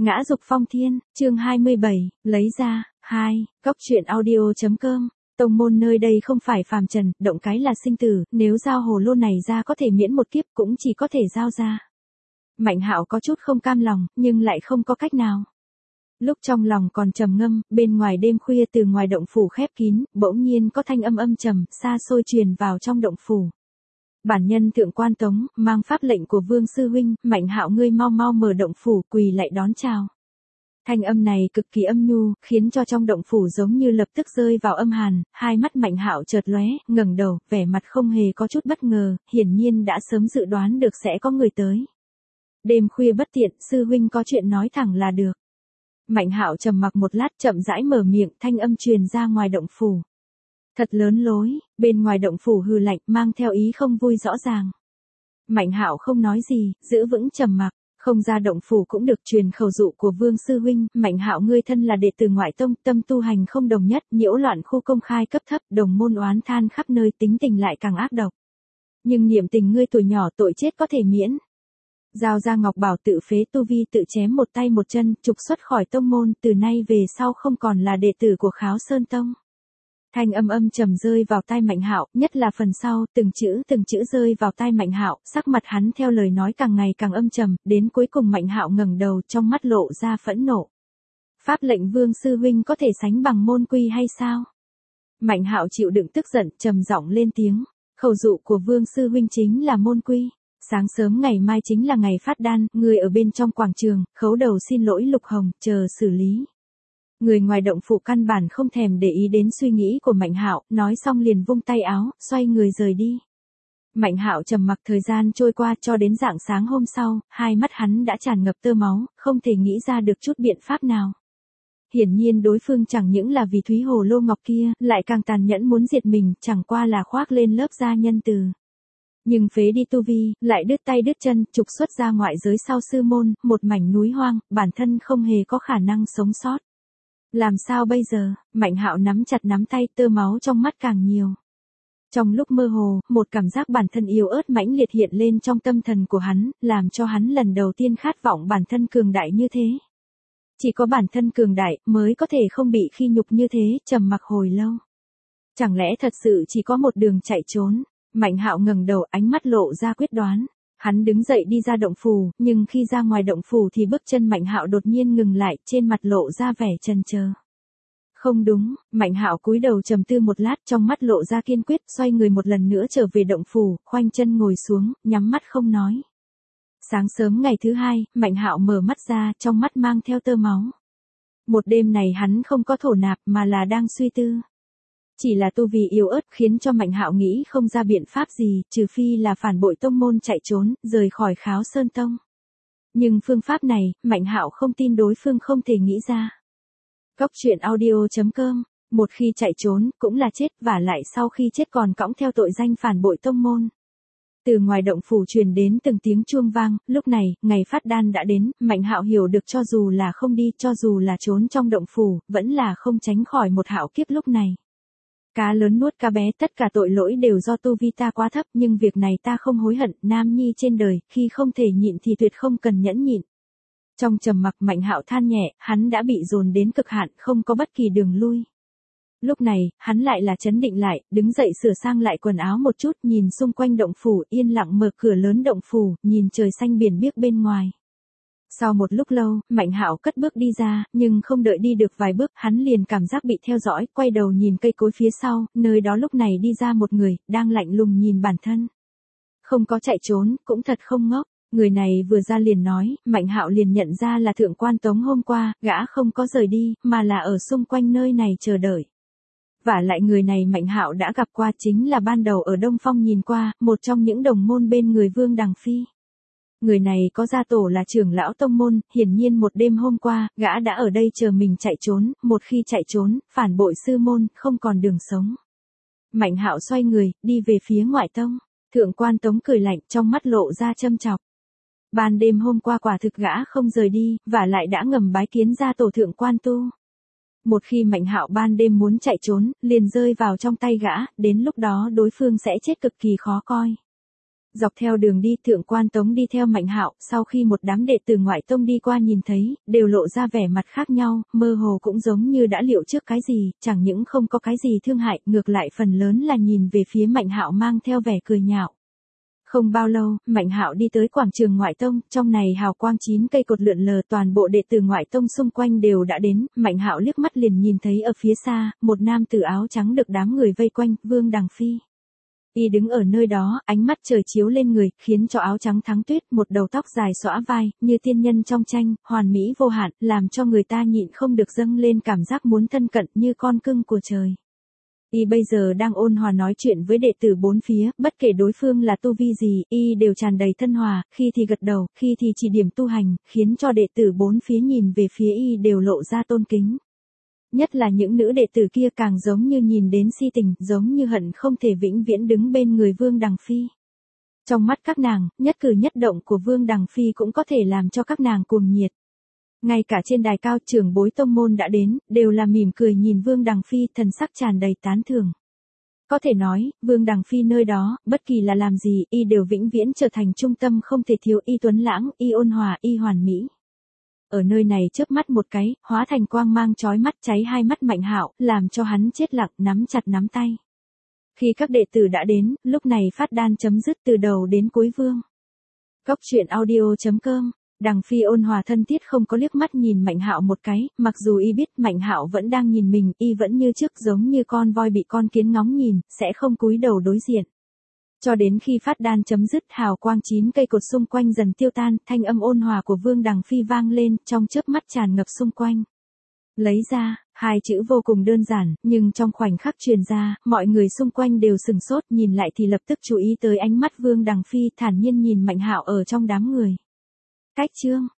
Ngã dục phong thiên, chương 27, lấy ra, 2, góc truyện audio.com. Tông môn nơi đây không phải phàm trần, động cái là sinh tử, nếu giao hồ lô này ra có thể miễn một kiếp cũng chỉ có thể giao ra. Mạnh Hạo có chút không cam lòng, nhưng lại không có cách nào. Lúc trong lòng còn trầm ngâm, bên ngoài đêm khuya từ ngoài động phủ khép kín, bỗng nhiên có thanh âm âm trầm, xa xôi truyền vào trong động phủ. Bản nhân Thượng Quan Tống, mang pháp lệnh của Vương sư huynh, Mạnh Hạo ngươi mau mau mở động phủ, quỳ lại đón chào. Thanh âm này cực kỳ âm nhu, khiến cho trong động phủ giống như lập tức rơi vào âm hàn, hai mắt Mạnh Hạo chợt lóe, ngẩng đầu, vẻ mặt không hề có chút bất ngờ, hiển nhiên đã sớm dự đoán được sẽ có người tới. Đêm khuya bất tiện, sư huynh có chuyện nói thẳng là được. Mạnh Hạo trầm mặc một lát, chậm rãi mở miệng, thanh âm truyền ra ngoài động phủ. Thật lớn lối, bên ngoài động phủ hừ lạnh, mang theo ý không vui rõ ràng. Mạnh Hạo không nói gì, giữ vững trầm mặc, không ra động phủ cũng được. Truyền khẩu dụ của Vương sư huynh, Mạnh Hạo ngươi thân là đệ tử ngoại tông, tâm tu hành không đồng nhất, nhiễu loạn khu công khai cấp thấp, đồng môn oán than khắp nơi, tính tình lại càng ác độc. Nhưng niệm tình ngươi tuổi nhỏ, tội chết có thể miễn. Giao ra ngọc bảo tự phế tu vi, tự chém một tay một chân, trục xuất khỏi tông môn, từ nay về sau không còn là đệ tử của Kháo Sơn tông. Thanh âm âm trầm rơi vào tai Mạnh Hạo, nhất là phần sau, từng chữ rơi vào tai Mạnh Hạo, sắc mặt hắn theo lời nói càng ngày càng âm trầm, đến cuối cùng Mạnh Hạo ngẩng đầu, trong mắt lộ ra phẫn nộ. Pháp lệnh Vương sư huynh có thể sánh bằng môn quy hay sao? Mạnh Hạo chịu đựng tức giận, trầm giọng lên tiếng, khẩu dụ của Vương sư huynh chính là môn quy. Sáng sớm ngày mai chính là ngày phát đan, người ở bên trong quảng trường, khấu đầu xin lỗi Lục Hồng, chờ xử lý. Người ngoài động phủ căn bản không thèm để ý đến suy nghĩ của Mạnh Hạo, nói xong liền vung tay áo, xoay người rời đi. Mạnh Hạo trầm mặc, thời gian trôi qua cho đến rạng sáng hôm sau, hai mắt hắn đã tràn ngập tơ máu, không thể nghĩ ra được chút biện pháp nào. Hiển nhiên đối phương chẳng những là vì Thúy Hồ Lô Ngọc kia, lại càng tàn nhẫn muốn diệt mình, chẳng qua là khoác lên lớp da nhân từ. Nhưng phế đi tu vi, lại đứt tay đứt chân, trục xuất ra ngoại giới sau sư môn, một mảnh núi hoang, bản thân không hề có khả năng sống sót. Làm sao bây giờ? Mạnh Hạo nắm chặt nắm tay, tơ máu trong mắt càng nhiều. Trong lúc mơ hồ, một cảm giác bản thân yếu ớt mãnh liệt hiện lên trong tâm thần của hắn, làm cho hắn lần đầu tiên khát vọng bản thân cường đại như thế. Chỉ có bản thân cường đại mới có thể không bị khi nhục như thế, trầm mặc hồi lâu. Chẳng lẽ thật sự chỉ có một đường chạy trốn? Mạnh Hạo ngẩng đầu, ánh mắt lộ ra quyết đoán. Hắn đứng dậy đi ra động phủ, nhưng khi ra ngoài động phủ thì bước chân Mạnh Hạo đột nhiên ngừng lại, trên mặt lộ ra vẻ chần chờ. Không đúng, Mạnh Hạo cúi đầu trầm tư một lát, trong mắt lộ ra kiên quyết, xoay người một lần nữa trở về động phủ, khoanh chân ngồi xuống, nhắm mắt không nói. Sáng sớm ngày thứ hai, Mạnh Hạo mở mắt ra, trong mắt mang theo tơ máu. Một đêm này hắn không có thổ nạp mà là đang suy tư. Chỉ là tu vi yếu ớt khiến cho Mạnh Hạo nghĩ không ra biện pháp gì, trừ phi là phản bội tông môn chạy trốn, rời khỏi Kháo Sơn tông. Nhưng phương pháp này, Mạnh Hạo không tin đối phương không thể nghĩ ra. Góc truyện audio.com, một khi chạy trốn, cũng là chết, vả lại sau khi chết còn cõng theo tội danh phản bội tông môn. Từ ngoài động phủ truyền đến từng tiếng chuông vang, lúc này, ngày phát đan đã đến, Mạnh Hạo hiểu được cho dù là không đi, cho dù là trốn trong động phủ, vẫn là không tránh khỏi một hạo kiếp lúc này. Cá lớn nuốt cá bé, tất cả tội lỗi đều do tu vi ta quá thấp, nhưng việc này ta không hối hận, nam nhi trên đời, khi không thể nhịn thì tuyệt không cần nhẫn nhịn. Trong trầm mặc Mạnh Hạo than nhẹ, hắn đã bị dồn đến cực hạn, không có bất kỳ đường lui. Lúc này, hắn lại là trấn định lại, đứng dậy sửa sang lại quần áo một chút, nhìn xung quanh động phủ, yên lặng mở cửa lớn động phủ, nhìn trời xanh biển biếc bên ngoài. Sau một lúc lâu, Mạnh Hạo cất bước đi ra, nhưng không đợi đi được vài bước, hắn liền cảm giác bị theo dõi, quay đầu nhìn cây cối phía sau, nơi đó lúc này đi ra một người, đang lạnh lùng nhìn bản thân. Không có chạy trốn, cũng thật không ngốc. Người này vừa ra liền nói, Mạnh Hạo liền nhận ra là Thượng Quan Tống hôm qua, gã không có rời đi, mà là ở xung quanh nơi này chờ đợi. Vả lại người này Mạnh Hạo đã gặp qua, chính là ban đầu ở Đông Phong nhìn qua, một trong những đồng môn bên người Vương Đằng Phi. Người này có gia tổ là trưởng lão tông môn, hiển nhiên một đêm hôm qua, gã đã ở đây chờ mình chạy trốn, một khi chạy trốn, phản bội sư môn, không còn đường sống. Mạnh Hạo xoay người, đi về phía ngoại tông. Thượng Quan Tống cười lạnh, trong mắt lộ ra châm chọc. Ban đêm hôm qua quả thực gã không rời đi, và lại đã ngầm bái kiến gia tổ Thượng Quan tu. Một khi Mạnh Hạo ban đêm muốn chạy trốn, liền rơi vào trong tay gã, đến lúc đó đối phương sẽ chết cực kỳ khó coi. Dọc theo đường đi Thượng Quan Tống đi theo Mạnh Hạo, sau khi một đám đệ tử ngoại tông đi qua nhìn thấy, đều lộ ra vẻ mặt khác nhau, mơ hồ cũng giống như đã liệu trước cái gì, chẳng những không có cái gì thương hại, ngược lại phần lớn là nhìn về phía Mạnh Hạo mang theo vẻ cười nhạo. Không bao lâu, Mạnh Hạo đi tới quảng trường ngoại tông, trong này hào quang 9 cây cột lượn lờ, toàn bộ đệ tử ngoại tông xung quanh đều đã đến, Mạnh Hạo liếc mắt liền nhìn thấy ở phía xa, một nam tử áo trắng được đám người vây quanh, Vương Đằng Phi. Y đứng ở nơi đó, ánh mắt trời chiếu lên người, khiến cho áo trắng thắng tuyết, một đầu tóc dài xõa vai, như tiên nhân trong tranh, hoàn mỹ vô hạn, làm cho người ta nhịn không được dâng lên cảm giác muốn thân cận như con cưng của trời. Y bây giờ đang ôn hòa nói chuyện với đệ tử bốn phía, bất kể đối phương là tu vi gì, Y đều tràn đầy thân hòa, khi thì gật đầu, khi thì chỉ điểm tu hành, khiến cho đệ tử bốn phía nhìn về phía Y đều lộ ra tôn kính. Nhất là những nữ đệ tử kia càng giống như nhìn đến si tình, giống như hận không thể vĩnh viễn đứng bên người Vương Đằng Phi. Trong mắt các nàng, nhất cử nhất động của Vương Đằng Phi cũng có thể làm cho các nàng cuồng nhiệt. Ngay cả trên đài cao trưởng bối tông môn đã đến, đều là mỉm cười nhìn Vương Đằng Phi, thần sắc tràn đầy tán thưởng. Có thể nói, Vương Đằng Phi nơi đó, bất kỳ là làm gì, Y đều vĩnh viễn trở thành trung tâm không thể thiếu, Y tuấn lãng, Y ôn hòa, Y hoàn mỹ. Ở nơi này chớp mắt một cái, hóa thành quang mang chói mắt, cháy hai mắt Mạnh Hạo, làm cho hắn chết lặng, nắm chặt nắm tay. Khi các đệ tử đã đến, lúc này phát đan chấm dứt từ đầu đến cuối Vương. Góc truyện audio.com. Đằng Phi ôn hòa thân thiết không có liếc mắt nhìn Mạnh Hạo một cái, mặc dù Y biết Mạnh Hạo vẫn đang nhìn mình, Y vẫn như trước giống như con voi bị con kiến ngóng nhìn, sẽ không cúi đầu đối diện. Cho đến khi phát đan chấm dứt, hào quang 9 cây cột xung quanh dần tiêu tan, thanh âm ôn hòa của Vương Đằng Phi vang lên, trong chớp mắt tràn ngập xung quanh. Lấy ra, hai chữ vô cùng đơn giản, nhưng trong khoảnh khắc truyền ra, mọi người xung quanh đều sừng sốt, nhìn lại thì lập tức chú ý tới ánh mắt Vương Đằng Phi, thản nhiên nhìn Mạnh Hạo ở trong đám người. Cách chương